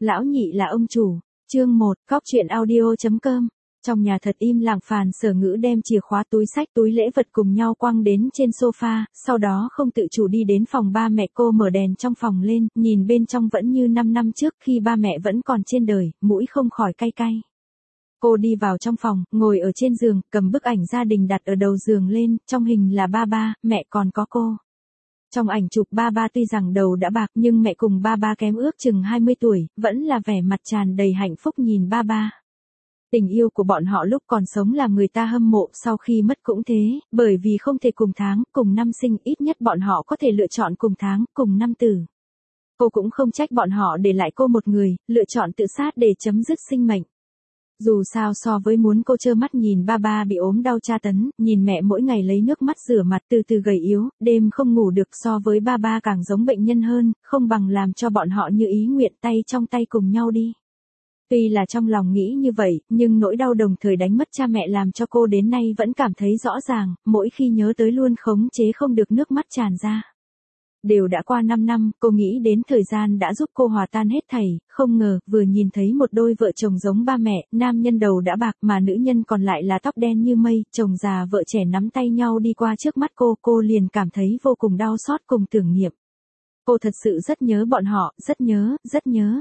Lão nhị là ông chủ. Chương 1, Cóc truyện audio.com. Trong nhà thật im lặng, Phàn Sở Ngữ đem chìa khóa túi xách túi lễ vật cùng nhau quăng đến trên sofa, sau đó không tự chủ đi đến phòng ba mẹ cô, mở đèn trong phòng lên, nhìn bên trong vẫn như 5 năm trước khi ba mẹ vẫn còn trên đời, mũi không khỏi cay cay. Cô đi vào trong phòng, ngồi ở trên giường, cầm bức ảnh gia đình đặt ở đầu giường lên, trong hình là ba, mẹ còn có cô. Trong ảnh chụp ba tuy rằng đầu đã bạc nhưng mẹ cùng ba kém ước chừng 20 tuổi, vẫn là vẻ mặt tràn đầy hạnh phúc nhìn ba. Tình yêu của bọn họ lúc còn sống làm người ta hâm mộ, sau khi mất cũng thế, bởi vì không thể cùng tháng, cùng năm sinh, ít nhất bọn họ có thể lựa chọn cùng tháng, cùng năm tử. Cô cũng không trách bọn họ để lại cô một người, lựa chọn tự sát để chấm dứt sinh mệnh. Dù sao so với muốn cô trơ mắt nhìn ba bị ốm đau tra tấn, nhìn mẹ mỗi ngày lấy nước mắt rửa mặt từ từ gầy yếu, đêm không ngủ được, so với ba càng giống bệnh nhân hơn, không bằng làm cho bọn họ như ý nguyện, tay trong tay cùng nhau đi. Tuy là trong lòng nghĩ như vậy, nhưng nỗi đau đồng thời đánh mất cha mẹ làm cho cô đến nay vẫn cảm thấy rõ ràng, mỗi khi nhớ tới luôn khống chế không được nước mắt tràn ra. Đều đã qua 5 năm, cô nghĩ đến thời gian đã giúp cô hòa tan hết thảy, không ngờ, vừa nhìn thấy một đôi vợ chồng giống ba mẹ, nam nhân đầu đã bạc mà nữ nhân còn lại là tóc đen như mây, chồng già vợ trẻ nắm tay nhau đi qua trước mắt cô liền cảm thấy vô cùng đau xót cùng tưởng niệm. Cô thật sự rất nhớ bọn họ, rất nhớ.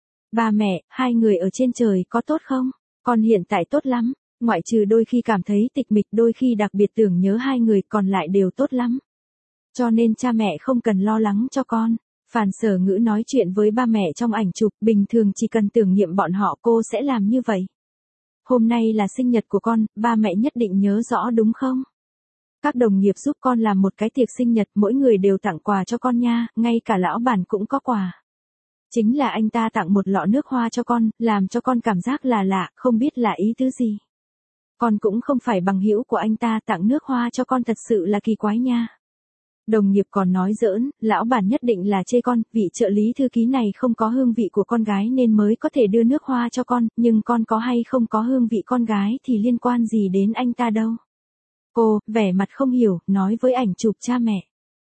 Ba mẹ, hai người ở trên trời có tốt không? Con hiện tại tốt lắm, ngoại trừ đôi khi cảm thấy tịch mịch, đôi khi đặc biệt tưởng nhớ hai người, còn lại đều tốt lắm. Cho nên cha mẹ không cần lo lắng cho con. Phàn Sở Ngữ nói chuyện với ba mẹ trong ảnh chụp, bình thường chỉ cần tưởng niệm bọn họ cô sẽ làm như vậy. Hôm nay là sinh nhật của con, ba mẹ nhất định nhớ rõ đúng không? Các đồng nghiệp giúp con làm một cái tiệc sinh nhật, mỗi người đều tặng quà cho con nha, ngay cả lão bản cũng có quà. Chính là anh ta tặng một lọ nước hoa cho con, làm cho con cảm giác là lạ, không biết là ý tứ gì. Con cũng không phải bằng hữu của anh ta, tặng nước hoa cho con thật sự là kỳ quái nha. Đồng nghiệp còn nói giỡn, lão bản nhất định là chê con, vị trợ lý thư ký này không có hương vị của con gái nên mới có thể đưa nước hoa cho con, nhưng con có hay không có hương vị con gái thì liên quan gì đến anh ta đâu. Cô, vẻ mặt không hiểu, nói với ảnh chụp cha mẹ.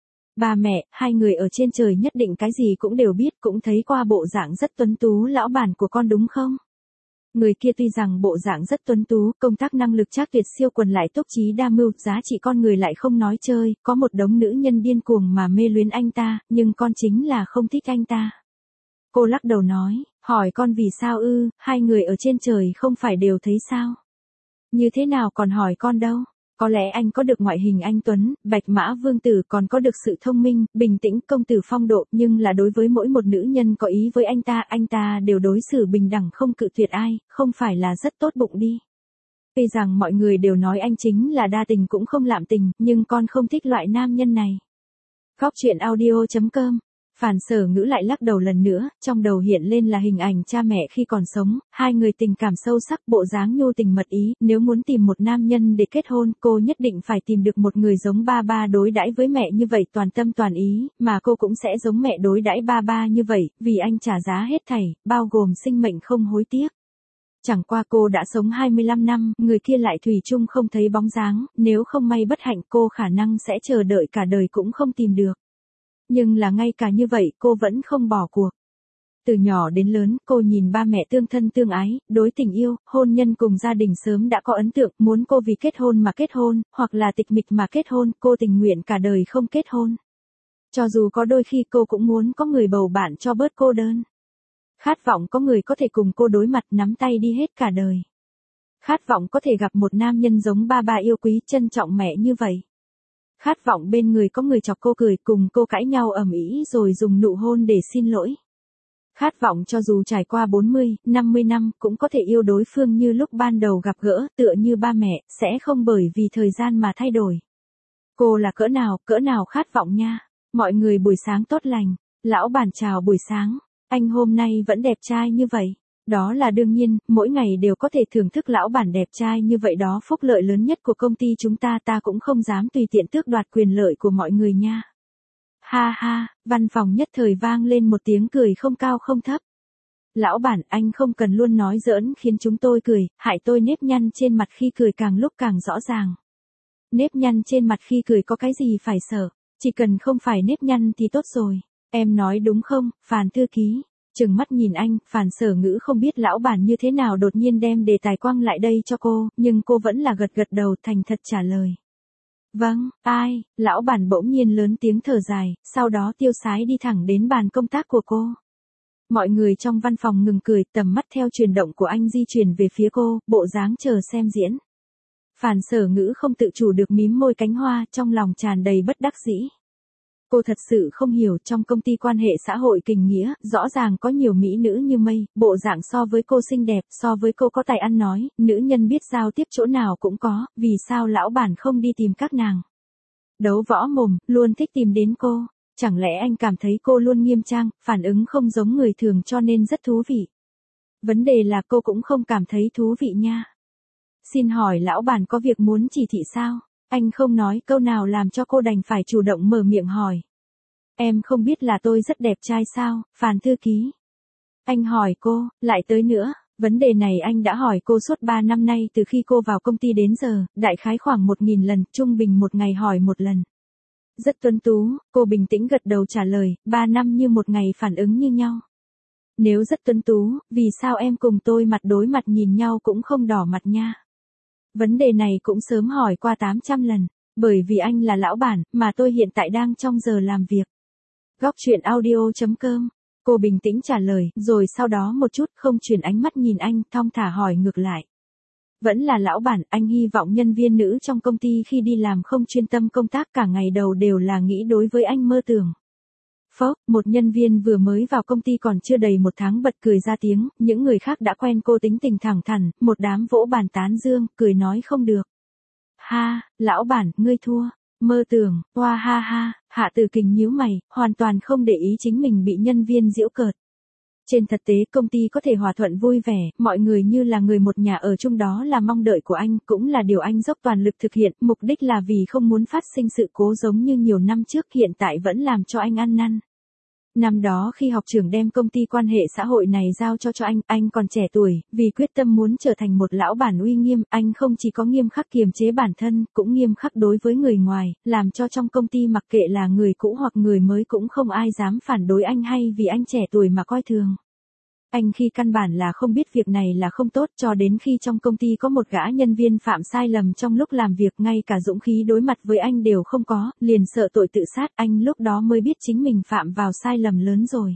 Ba mẹ, hai người ở trên trời nhất định cái gì cũng đều biết, cũng thấy qua bộ dạng rất tuấn tú lão bản của con đúng không? Người kia tuy rằng bộ dạng rất tuấn tú, công tác năng lực trác tuyệt, siêu quần lại tốc trí đa mưu, giá trị con người lại không nói chơi, có một đống nữ nhân điên cuồng mà mê luyến anh ta, nhưng con chính là không thích anh ta. Cô lắc đầu nói, hỏi con vì sao ư, hai người ở trên trời không phải đều thấy sao? Như thế nào còn hỏi con đâu? Có lẽ anh có được ngoại hình anh tuấn, bạch mã vương tử, còn có được sự thông minh, bình tĩnh, công tử phong độ, nhưng là đối với mỗi một nữ nhân có ý với anh ta đều đối xử bình đẳng, không cự tuyệt ai, không phải là rất tốt bụng đi. Tuy rằng mọi người đều nói anh chính là đa tình cũng không lạm tình, nhưng con không thích loại nam nhân này. Cóc truyện audio.com. Phàn Sở Ngữ lại lắc đầu lần nữa, trong đầu hiện lên là hình ảnh cha mẹ khi còn sống, hai người tình cảm sâu sắc, bộ dáng nhu tình mật ý, nếu muốn tìm một nam nhân để kết hôn, cô nhất định phải tìm được một người giống ba đối đãi với mẹ như vậy, toàn tâm toàn ý, mà cô cũng sẽ giống mẹ đối đãi ba như vậy, vì anh trả giá hết thảy, bao gồm sinh mệnh không hối tiếc. Chẳng qua cô đã sống 25 năm, người kia lại thủy chung không thấy bóng dáng, nếu không may bất hạnh cô khả năng sẽ chờ đợi cả đời cũng không tìm được. Nhưng là ngay cả như vậy cô vẫn không bỏ cuộc. Từ nhỏ đến lớn cô nhìn ba mẹ tương thân tương ái, đối tình yêu, hôn nhân cùng gia đình sớm đã có ấn tượng, muốn cô vì kết hôn mà kết hôn, hoặc là tịch mịch mà kết hôn, cô tình nguyện cả đời không kết hôn. Cho dù có đôi khi cô cũng muốn có người bầu bạn cho bớt cô đơn. Khát vọng có người có thể cùng cô đối mặt nắm tay đi hết cả đời. Khát vọng có thể gặp một nam nhân giống ba yêu quý trân trọng mẹ như vậy. Khát vọng bên người có người chọc cô cười, cùng cô cãi nhau ầm ĩ rồi dùng nụ hôn để xin lỗi. Khát vọng cho dù trải qua 40, 50 năm cũng có thể yêu đối phương như lúc ban đầu gặp gỡ, tựa như ba mẹ, sẽ không bởi vì thời gian mà thay đổi. Cô là cỡ nào khát vọng nha. Mọi người buổi sáng tốt lành. Lão bản chào buổi sáng. Anh hôm nay vẫn đẹp trai như vậy. Đó là đương nhiên, mỗi ngày đều có thể thưởng thức lão bản đẹp trai như vậy, đó phúc lợi lớn nhất của công ty chúng ta cũng không dám tùy tiện tước đoạt quyền lợi của mọi người nha. Ha ha, văn phòng nhất thời vang lên một tiếng cười không cao không thấp. Lão bản, anh không cần luôn nói giỡn khiến chúng tôi cười, hại tôi nếp nhăn trên mặt khi cười càng lúc càng rõ ràng. Nếp nhăn trên mặt khi cười có cái gì phải sợ, chỉ cần không phải nếp nhăn thì tốt rồi. Em nói đúng không, Phàn thư ký? Trừng mắt nhìn anh, Phàn Sở Ngữ không biết lão bản như thế nào đột nhiên đem đề tài quăng lại đây cho cô, nhưng cô vẫn là gật gật đầu thành thật trả lời. Vâng, ai, lão bản bỗng nhiên lớn tiếng thở dài, sau đó tiêu sái đi thẳng đến bàn công tác của cô. Mọi người trong văn phòng ngừng cười, tầm mắt theo chuyển động của anh di chuyển về phía cô, bộ dáng chờ xem diễn. Phàn Sở Ngữ không tự chủ được mím môi cánh hoa, trong lòng tràn đầy bất đắc dĩ. Cô thật sự không hiểu trong công ty quan hệ xã hội Kình Nghĩa, rõ ràng có nhiều mỹ nữ như mây, bộ dạng so với cô xinh đẹp, so với cô có tài ăn nói, nữ nhân biết giao tiếp chỗ nào cũng có, vì sao lão bản không đi tìm các nàng. Đấu võ mồm, luôn thích tìm đến cô, chẳng lẽ anh cảm thấy cô luôn nghiêm trang, phản ứng không giống người thường cho nên rất thú vị. Vấn đề là cô cũng không cảm thấy thú vị nha. Xin hỏi lão bản có việc muốn chỉ thị sao? Anh không nói câu nào làm cho cô đành phải chủ động mở miệng hỏi. Em không biết là tôi rất đẹp trai sao, Phàn thư ký. Anh hỏi cô, lại tới nữa, vấn đề này anh đã hỏi cô suốt 3 năm nay từ khi cô vào công ty đến giờ, đại khái khoảng 1.000 lần, trung bình một ngày hỏi một lần. Rất tuấn tú, cô bình tĩnh gật đầu trả lời, 3 năm như một ngày phản ứng như nhau. Nếu rất tuấn tú, vì sao em cùng tôi mặt đối mặt nhìn nhau cũng không đỏ mặt nha? Vấn đề này cũng sớm hỏi qua 800 lần, bởi vì anh là lão bản, mà tôi hiện tại đang trong giờ làm việc. Góc truyện audio.com, cô bình tĩnh trả lời, rồi sau đó một chút không chuyển ánh mắt nhìn anh, thong thả hỏi ngược lại. Vẫn là lão bản, anh hy vọng nhân viên nữ trong công ty khi đi làm không chuyên tâm công tác cả ngày đầu đều là nghĩ đối với anh mơ tưởng. Phốc, một nhân viên vừa mới vào công ty còn chưa đầy 1 tháng bật cười ra tiếng, những người khác đã quen cô tính tình thẳng thắn, một đám vỗ bàn tán dương, cười nói không được. Ha, lão bản, ngươi thua, mơ tưởng, hoa ha ha, Hạ Tử Kình nhíu mày, hoàn toàn không để ý chính mình bị nhân viên giễu cợt. Trên thực tế công ty có thể hòa thuận vui vẻ, mọi người như là người một nhà ở chung đó là mong đợi của anh, cũng là điều anh dốc toàn lực thực hiện, mục đích là vì không muốn phát sinh sự cố giống như nhiều năm trước hiện tại vẫn làm cho anh ăn năn. Năm đó khi học trưởng đem công ty quan hệ xã hội này giao cho anh còn trẻ tuổi, vì quyết tâm muốn trở thành một lão bản uy nghiêm, anh không chỉ có nghiêm khắc kiềm chế bản thân, cũng nghiêm khắc đối với người ngoài, làm cho trong công ty mặc kệ là người cũ hoặc người mới cũng không ai dám phản đối anh hay vì anh trẻ tuổi mà coi thường. Anh khi căn bản là không biết việc này là không tốt cho đến khi trong công ty có một gã nhân viên phạm sai lầm trong lúc làm việc ngay cả dũng khí đối mặt với anh đều không có, liền sợ tội tự sát, anh lúc đó mới biết chính mình phạm vào sai lầm lớn rồi.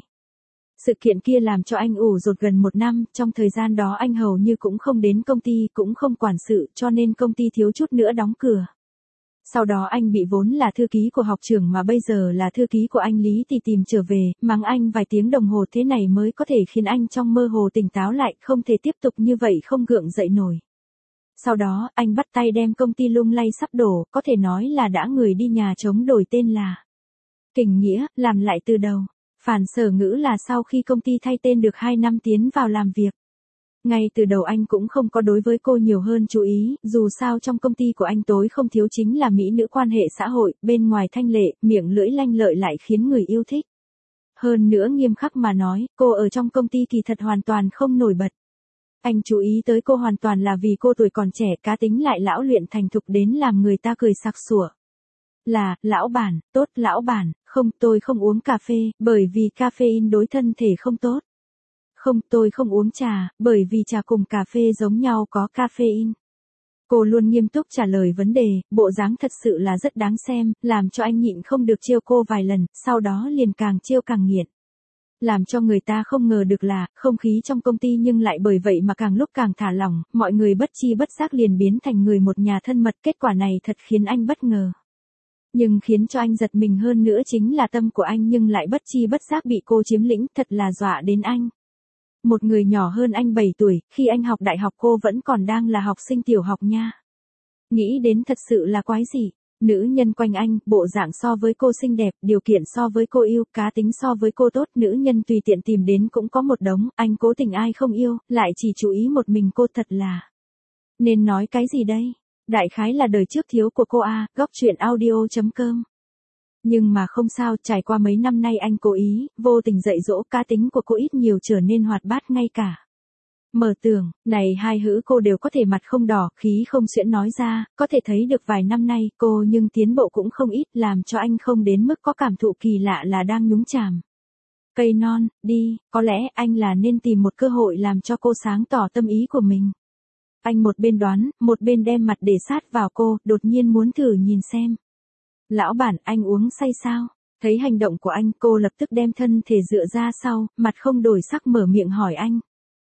Sự kiện kia làm cho anh ủ rột gần 1 năm, trong thời gian đó anh hầu như cũng không đến công ty, cũng không quản sự, cho nên công ty thiếu chút nữa đóng cửa. Sau đó anh bị vốn là thư ký của học trưởng mà bây giờ là thư ký của anh Lý thì tìm trở về, mắng anh vài tiếng đồng hồ thế này mới có thể khiến anh trong mơ hồ tỉnh táo lại, không thể tiếp tục như vậy không gượng dậy nổi. Sau đó, anh bắt tay đem công ty lung lay sắp đổ, có thể nói là đã người đi nhà trống đổi tên là Kình Nghĩa, làm lại từ đầu. Phàn Sở Ngữ là sau khi công ty thay tên được 2 năm tiến vào làm việc. Ngay từ đầu anh cũng không có đối với cô nhiều hơn chú ý, dù sao trong công ty của anh tối không thiếu chính là mỹ nữ quan hệ xã hội, bên ngoài thanh lệ, miệng lưỡi lanh lợi lại khiến người yêu thích. Hơn nữa nghiêm khắc mà nói, cô ở trong công ty kỳ thật hoàn toàn không nổi bật. Anh chú ý tới cô hoàn toàn là vì cô tuổi còn trẻ, cá tính lại lão luyện thành thục đến làm người ta cười sặc sủa. Là, lão bản, tốt lão bản, không tôi không uống cà phê, bởi vì caffeine đối thân thể không tốt. Không, tôi không uống trà, bởi vì trà cùng cà phê giống nhau có caffeine. Cô luôn nghiêm túc trả lời vấn đề, bộ dáng thật sự là rất đáng xem, làm cho anh nhịn không được trêu cô vài lần, sau đó liền càng trêu càng nghiện. Làm cho người ta không ngờ được là, không khí trong công ty nhưng lại bởi vậy mà càng lúc càng thả lỏng, mọi người bất chi bất giác liền biến thành người một nhà thân mật, kết quả này thật khiến anh bất ngờ. Nhưng khiến cho anh giật mình hơn nữa chính là tâm của anh nhưng lại bất chi bất giác bị cô chiếm lĩnh, thật là dọa đến anh. Một người nhỏ hơn anh 7 tuổi, khi anh học đại học cô vẫn còn đang là học sinh tiểu học nha. Nghĩ đến thật sự là quái dị, nữ nhân quanh anh, bộ dạng so với cô xinh đẹp, điều kiện so với cô yêu, cá tính so với cô tốt, nữ nhân tùy tiện tìm đến cũng có một đống, anh cố tình ai không yêu, lại chỉ chú ý một mình cô thật là. Nên nói cái gì đây? Đại khái là đời trước thiếu của cô a, góc truyện audio.com. Nhưng mà không sao, trải qua mấy năm nay anh cố ý, vô tình dạy dỗ, cá tính của cô ít nhiều trở nên hoạt bát ngay cả. Mở tưởng, này hai hữ cô đều có thể mặt không đỏ, khí không xuyễn nói ra, có thể thấy được vài năm nay cô nhưng tiến bộ cũng không ít, làm cho anh không đến mức có cảm thụ kỳ lạ là đang nhúng chàm. Cây non, đi, có lẽ anh là nên tìm một cơ hội làm cho cô sáng tỏ tâm ý của mình. Anh một bên đoán, một bên đem mặt để sát vào cô, đột nhiên muốn thử nhìn xem. Lão bản, anh uống say sao? Thấy hành động của anh, cô lập tức đem thân thể dựa ra sau, mặt không đổi sắc mở miệng hỏi anh.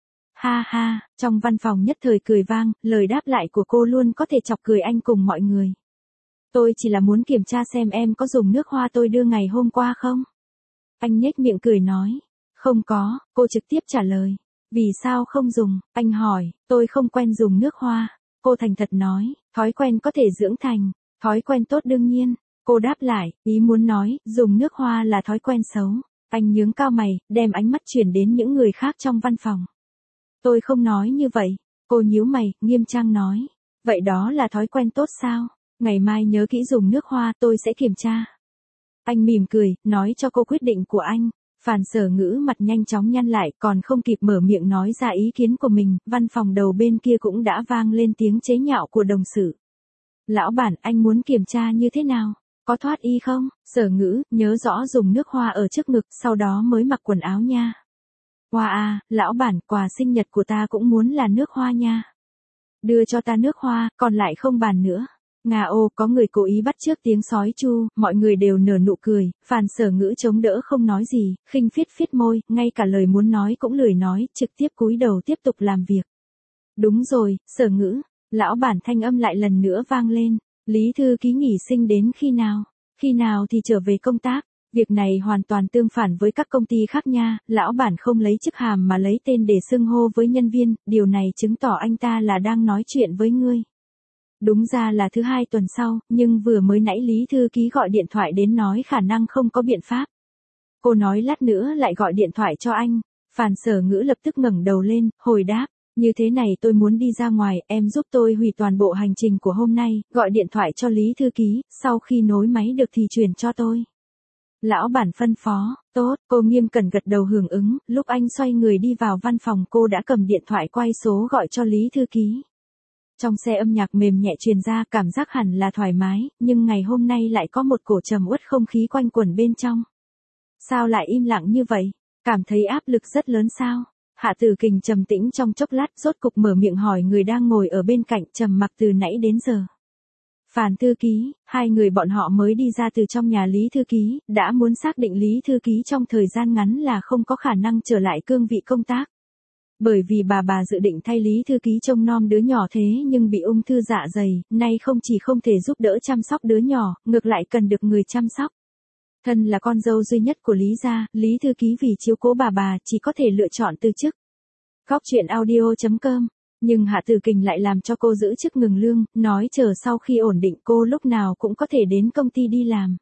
Ha ha, trong văn phòng nhất thời cười vang, lời đáp lại của cô luôn có thể chọc cười anh cùng mọi người. Tôi chỉ là muốn kiểm tra xem em có dùng nước hoa tôi đưa ngày hôm qua không? Anh nhếch miệng cười nói. Không có, cô trực tiếp trả lời. Vì sao không dùng? Anh hỏi, tôi không quen dùng nước hoa. Cô thành thật nói, thói quen có thể dưỡng thành, thói quen tốt đương nhiên. Cô đáp lại, ý muốn nói, dùng nước hoa là thói quen xấu. Anh nhướng cao mày, đem ánh mắt chuyển đến những người khác trong văn phòng. Tôi không nói như vậy. Cô nhíu mày, nghiêm trang nói. Vậy đó là thói quen tốt sao? Ngày mai nhớ kỹ dùng nước hoa, tôi sẽ kiểm tra. Anh mỉm cười, nói cho cô quyết định của anh. Phàn Sở Ngữ mặt nhanh chóng nhăn lại, còn không kịp mở miệng nói ra ý kiến của mình, văn phòng đầu bên kia cũng đã vang lên tiếng chế nhạo của đồng sự. Lão bản, anh muốn kiểm tra như thế nào? Có thoát y không? Sở Ngữ, nhớ rõ dùng nước hoa ở trước ngực, sau đó mới mặc quần áo nha. Hoa à, lão bản, quà sinh nhật của ta cũng muốn là nước hoa nha. Đưa cho ta nước hoa, còn lại không bàn nữa. Nga ô, có người cố ý bắt chước tiếng sói chu, mọi người đều nở nụ cười, Phàn Sở Ngữ chống đỡ không nói gì, khinh phiết phiết môi, ngay cả lời muốn nói cũng lười nói, trực tiếp cúi đầu tiếp tục làm việc. Đúng rồi, Sở Ngữ, lão bản thanh âm lại lần nữa vang lên, Lý thư ký nghỉ sinh đến khi nào? Khi nào thì trở về công tác? Việc này hoàn toàn tương phản với các công ty khác nha, lão bản không lấy chức hàm mà lấy tên để xưng hô với nhân viên, điều này chứng tỏ anh ta là đang nói chuyện với ngươi. Đúng ra là thứ hai tuần sau, nhưng vừa mới nãy Lý thư ký gọi điện thoại đến nói khả năng không có biện pháp. Cô nói lát nữa lại gọi điện thoại cho anh. Phàn Sở Ngữ lập tức ngẩng đầu lên, hồi đáp, như thế này tôi muốn đi ra ngoài, em giúp tôi hủy toàn bộ hành trình của hôm nay, gọi điện thoại cho Lý thư ký, sau khi nối máy được thì chuyển cho tôi. Lão bản phân phó, tốt, cô nghiêm cẩn gật đầu hưởng ứng, lúc anh xoay người đi vào văn phòng cô đã cầm điện thoại quay số gọi cho Lý thư ký. Trong xe âm nhạc mềm nhẹ truyền ra, cảm giác hẳn là thoải mái, nhưng ngày hôm nay lại có một cổ trầm uất không khí quanh quẩn bên trong. Sao lại im lặng như vậy? Cảm thấy áp lực rất lớn sao? Hạ Tử Kình trầm tĩnh trong chốc lát, rốt cục mở miệng hỏi người đang ngồi ở bên cạnh, trầm mặc từ nãy đến giờ. Phàn thư ký, hai người bọn họ mới đi ra từ trong nhà Lý thư ký, đã muốn xác định Lý thư ký trong thời gian ngắn là không có khả năng trở lại cương vị công tác. Bởi vì bà dự định thay Lý thư ký trông nom đứa nhỏ thế nhưng bị ung thư dạ dày, nay không chỉ không thể giúp đỡ chăm sóc đứa nhỏ, ngược lại cần được người chăm sóc. Thân là con dâu duy nhất của Lý gia, Lý thư ký vì chiếu cố bà chỉ có thể lựa chọn từ chức. Góc truyện audio.com. Nhưng Hạ Tử Kình lại làm cho cô giữ chức ngừng lương, nói chờ sau khi ổn định cô lúc nào cũng có thể đến công ty đi làm.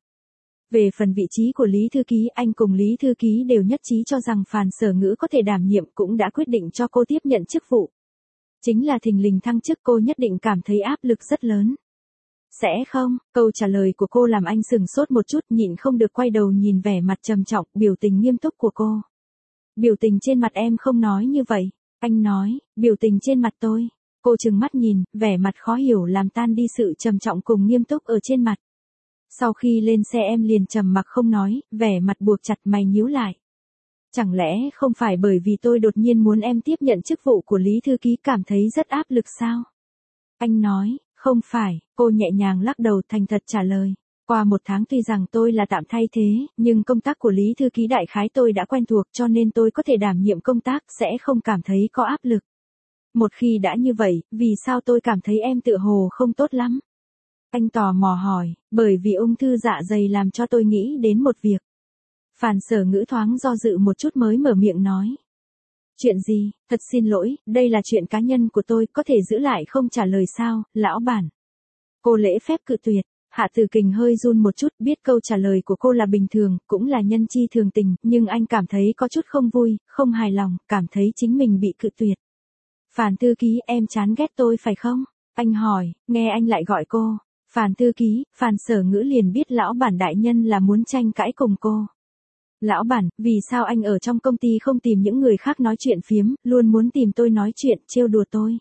Về phần vị trí của Lý thư ký, anh cùng Lý thư ký đều nhất trí cho rằng Phàn Sở Ngữ có thể đảm nhiệm, cũng đã quyết định cho cô tiếp nhận chức vụ. Chính là thình lình thăng chức, cô nhất định cảm thấy áp lực rất lớn. Sẽ không? Câu trả lời của cô làm anh sừng sốt một chút, nhịn không được quay đầu nhìn vẻ mặt trầm trọng, biểu tình nghiêm túc của cô. Biểu tình trên mặt em không nói như vậy. Anh nói, biểu tình trên mặt tôi. Cô trừng mắt nhìn, vẻ mặt khó hiểu làm tan đi sự trầm trọng cùng nghiêm túc ở trên mặt. Sau khi lên xe em liền trầm mặc không nói, vẻ mặt buộc chặt mày nhíu lại. Chẳng lẽ không phải bởi vì tôi đột nhiên muốn em tiếp nhận chức vụ của Lý thư ký cảm thấy rất áp lực sao? Anh nói, không phải, cô nhẹ nhàng lắc đầu thành thật trả lời. Qua một tháng tuy rằng tôi là tạm thay thế, nhưng công tác của Lý thư ký đại khái tôi đã quen thuộc cho nên tôi có thể đảm nhiệm công tác, sẽ không cảm thấy có áp lực. Một khi đã như vậy, vì sao tôi cảm thấy em tựa hồ không tốt lắm? Anh tò mò hỏi, bởi vì ung thư dạ dày làm cho tôi nghĩ đến một việc. Phàn Sở Ngữ thoáng do dự một chút mới mở miệng nói. Chuyện gì? Thật xin lỗi, đây là chuyện cá nhân của tôi, có thể giữ lại không trả lời sao, lão bản. Cô lễ phép cự tuyệt. Hạ Tử Kình hơi run một chút, biết câu trả lời của cô là bình thường, cũng là nhân chi thường tình, nhưng anh cảm thấy có chút không vui, không hài lòng, cảm thấy chính mình bị cự tuyệt. Phàn thư ký, em chán ghét tôi phải không? Anh hỏi, nghe anh lại gọi cô. Phàn thư ký, Phàn Sở Ngữ liền biết lão bản đại nhân là muốn tranh cãi cùng cô. Lão bản, vì sao anh ở trong công ty không tìm những người khác nói chuyện phiếm, luôn muốn tìm tôi nói chuyện, trêu đùa tôi?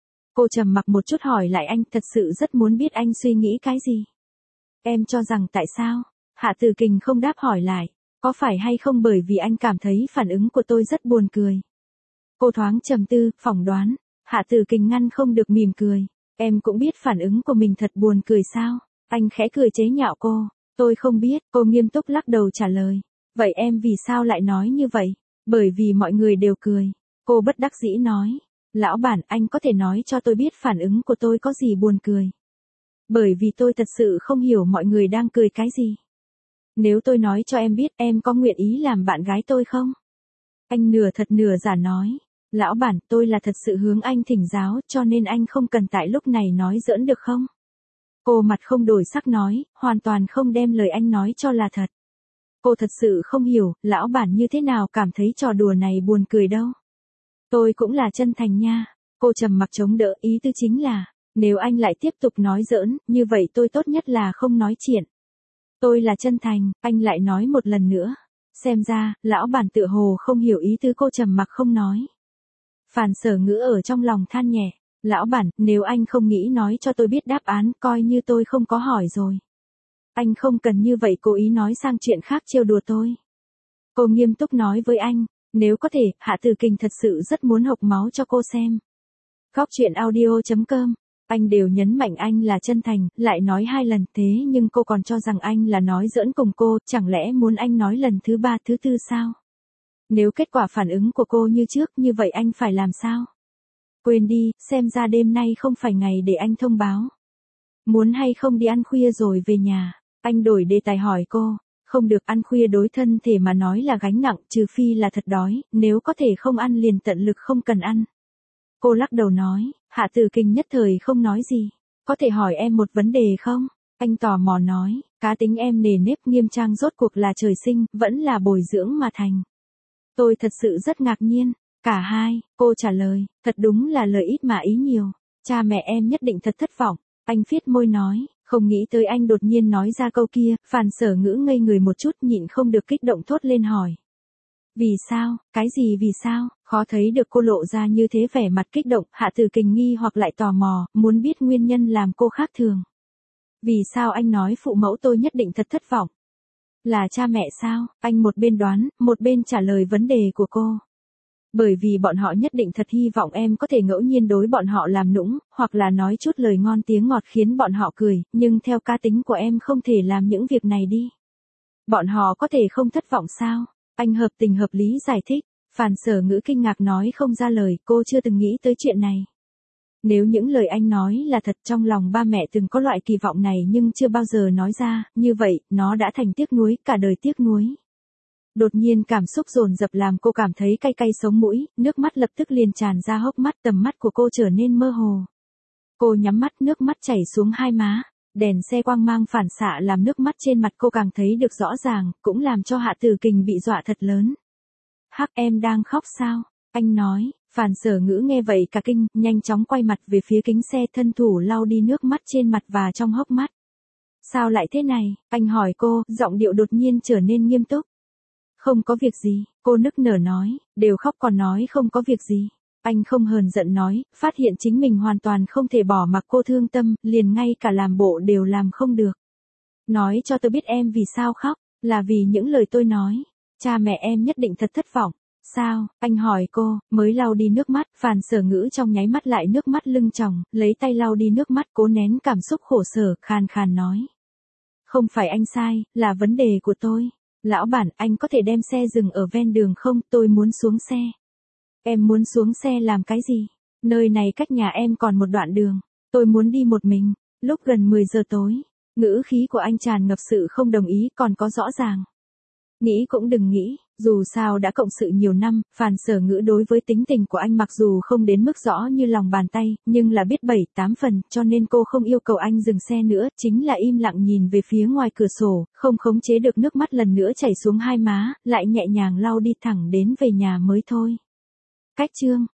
Cô trầm mặc một chút hỏi lại anh, thật sự rất muốn biết anh suy nghĩ cái gì. Em cho rằng tại sao? Hạ Tử Kình không đáp hỏi lại. Có phải hay không bởi vì anh cảm thấy phản ứng của tôi rất buồn cười? Cô thoáng trầm tư, phỏng đoán. Hạ Tử Kình ngăn không được mỉm cười. Em cũng biết phản ứng của mình thật buồn cười sao? Anh khẽ cười chế nhạo cô. Tôi không biết, cô nghiêm túc lắc đầu trả lời. Vậy em vì sao lại nói như vậy? Bởi vì mọi người đều cười. Cô bất đắc dĩ nói. Lão bản, anh có thể nói cho tôi biết phản ứng của tôi có gì buồn cười. Bởi vì tôi thật sự không hiểu mọi người đang cười cái gì. Nếu tôi nói cho em biết, em có nguyện ý làm bạn gái tôi không? Anh nửa thật nửa giả nói. Lão bản, tôi là thật sự hướng anh thỉnh giáo, cho nên anh không cần tại lúc này nói giỡn được không? Cô mặt không đổi sắc nói, hoàn toàn không đem lời anh nói cho là thật. Cô thật sự không hiểu, lão bản như thế nào cảm thấy trò đùa này buồn cười đâu. Tôi cũng là chân thành nha. Cô trầm mặc chống đỡ, ý tư chính là, nếu anh lại tiếp tục nói giỡn, như vậy tôi tốt nhất là không nói chuyện. Tôi là chân thành, anh lại nói một lần nữa. Xem ra, lão bản tựa hồ không hiểu ý tứ, cô trầm mặc không nói. Phàn Sở Ngữ ở trong lòng than nhẹ. Lão bản, nếu anh không nghĩ nói cho tôi biết đáp án, coi như tôi không có hỏi rồi. Anh không cần như vậy cố ý nói sang chuyện khác trêu đùa tôi. Cô nghiêm túc nói với anh, nếu có thể, Hạ Tử Kình thật sự rất muốn hộc máu cho cô xem. Góc truyện audio.com. Anh đều nhấn mạnh anh là chân thành, lại nói 2 lần thế nhưng cô còn cho rằng anh là nói giỡn cùng cô, chẳng lẽ muốn anh nói lần thứ 3 thứ 4 sao? Nếu kết quả phản ứng của cô như trước, như vậy anh phải làm sao? Quên đi, xem ra đêm nay không phải ngày để anh thông báo. Muốn hay không đi ăn khuya rồi về nhà? Anh đổi đề tài hỏi cô. Không được, ăn khuya đối thân thể mà nói là gánh nặng, trừ phi là thật đói, nếu có thể không ăn liền tận lực không cần ăn. Cô lắc đầu nói, Hạ Tử Kình nhất thời không nói gì. Có thể hỏi em một vấn đề không? Anh tò mò nói, cá tính em nề nếp nghiêm trang rốt cuộc là trời sinh, vẫn là bồi dưỡng mà thành. Tôi thật sự rất ngạc nhiên. Cả hai, cô trả lời, thật đúng là lời ít mà ý nhiều. Cha mẹ em nhất định thật thất vọng. Anh phiết môi nói, không nghĩ tới anh đột nhiên nói ra câu kia, Phàn Sở Ngữ ngây người một chút nhịn không được kích động thốt lên hỏi. Vì sao, cái gì vì sao, khó thấy được cô lộ ra như thế vẻ mặt kích động, Hạ Tử Kình nghi hoặc lại tò mò, muốn biết nguyên nhân làm cô khác thường. Vì sao anh nói phụ mẫu tôi nhất định thật thất vọng? Là cha mẹ sao? Anh một bên đoán, một bên trả lời vấn đề của cô. Bởi vì bọn họ nhất định thật hy vọng em có thể ngẫu nhiên đối bọn họ làm nũng, hoặc là nói chút lời ngon tiếng ngọt khiến bọn họ cười, nhưng theo cá tính của em không thể làm những việc này đi. Bọn họ có thể không thất vọng sao? Anh hợp tình hợp lý giải thích. Phàn Sở Ngữ kinh ngạc nói không ra lời, cô chưa từng nghĩ tới chuyện này. Nếu những lời anh nói là thật, trong lòng ba mẹ từng có loại kỳ vọng này nhưng chưa bao giờ nói ra, như vậy, nó đã thành tiếc nuối, cả đời tiếc nuối. Đột nhiên cảm xúc dồn dập làm cô cảm thấy cay cay sống mũi, nước mắt lập tức liền tràn ra hốc mắt, tầm mắt của cô trở nên mơ hồ. Cô nhắm mắt, nước mắt chảy xuống hai má, đèn xe quang mang phản xạ làm nước mắt trên mặt cô càng thấy được rõ ràng, cũng làm cho Hạ Tử Kình bị dọa thật lớn. Hắc, em đang khóc sao? Anh nói. Phàn Sở Ngữ nghe vậy cả kinh, nhanh chóng quay mặt về phía kính xe, thân thủ lau đi nước mắt trên mặt và trong hốc mắt. Sao lại thế này? Anh hỏi cô, giọng điệu đột nhiên trở nên nghiêm túc. Không có việc gì, cô nức nở nói, đều khóc còn nói không có việc gì. Anh không hờn giận nói, phát hiện chính mình hoàn toàn không thể bỏ mặc cô thương tâm, liền ngay cả làm bộ đều làm không được. Nói cho tôi biết em vì sao khóc, là vì những lời tôi nói. Cha mẹ em nhất định thật thất vọng. Sao? Anh hỏi cô, mới lau đi nước mắt, Phàn Sở Ngữ trong nháy mắt lại nước mắt lưng tròng, lấy tay lau đi nước mắt, cố nén cảm xúc khổ sở, khàn khàn nói. Không phải anh sai, là vấn đề của tôi. Lão bản, anh có thể đem xe dừng ở ven đường không, tôi muốn xuống xe. Em muốn xuống xe làm cái gì? Nơi này cách nhà em còn một đoạn đường, tôi muốn đi một mình. Lúc gần 10 giờ tối, ngữ khí của anh tràn ngập sự không đồng ý, còn có rõ ràng. Nghĩ cũng đừng nghĩ, dù sao đã cộng sự nhiều năm, Phàn Sở Ngữ đối với tính tình của anh mặc dù không đến mức rõ như lòng bàn tay, nhưng là biết 7-8 phần, cho nên cô không yêu cầu anh dừng xe nữa, chính là im lặng nhìn về phía ngoài cửa sổ, không khống chế được nước mắt lần nữa chảy xuống hai má, lại nhẹ nhàng lau đi thẳng đến về nhà mới thôi. Cách chương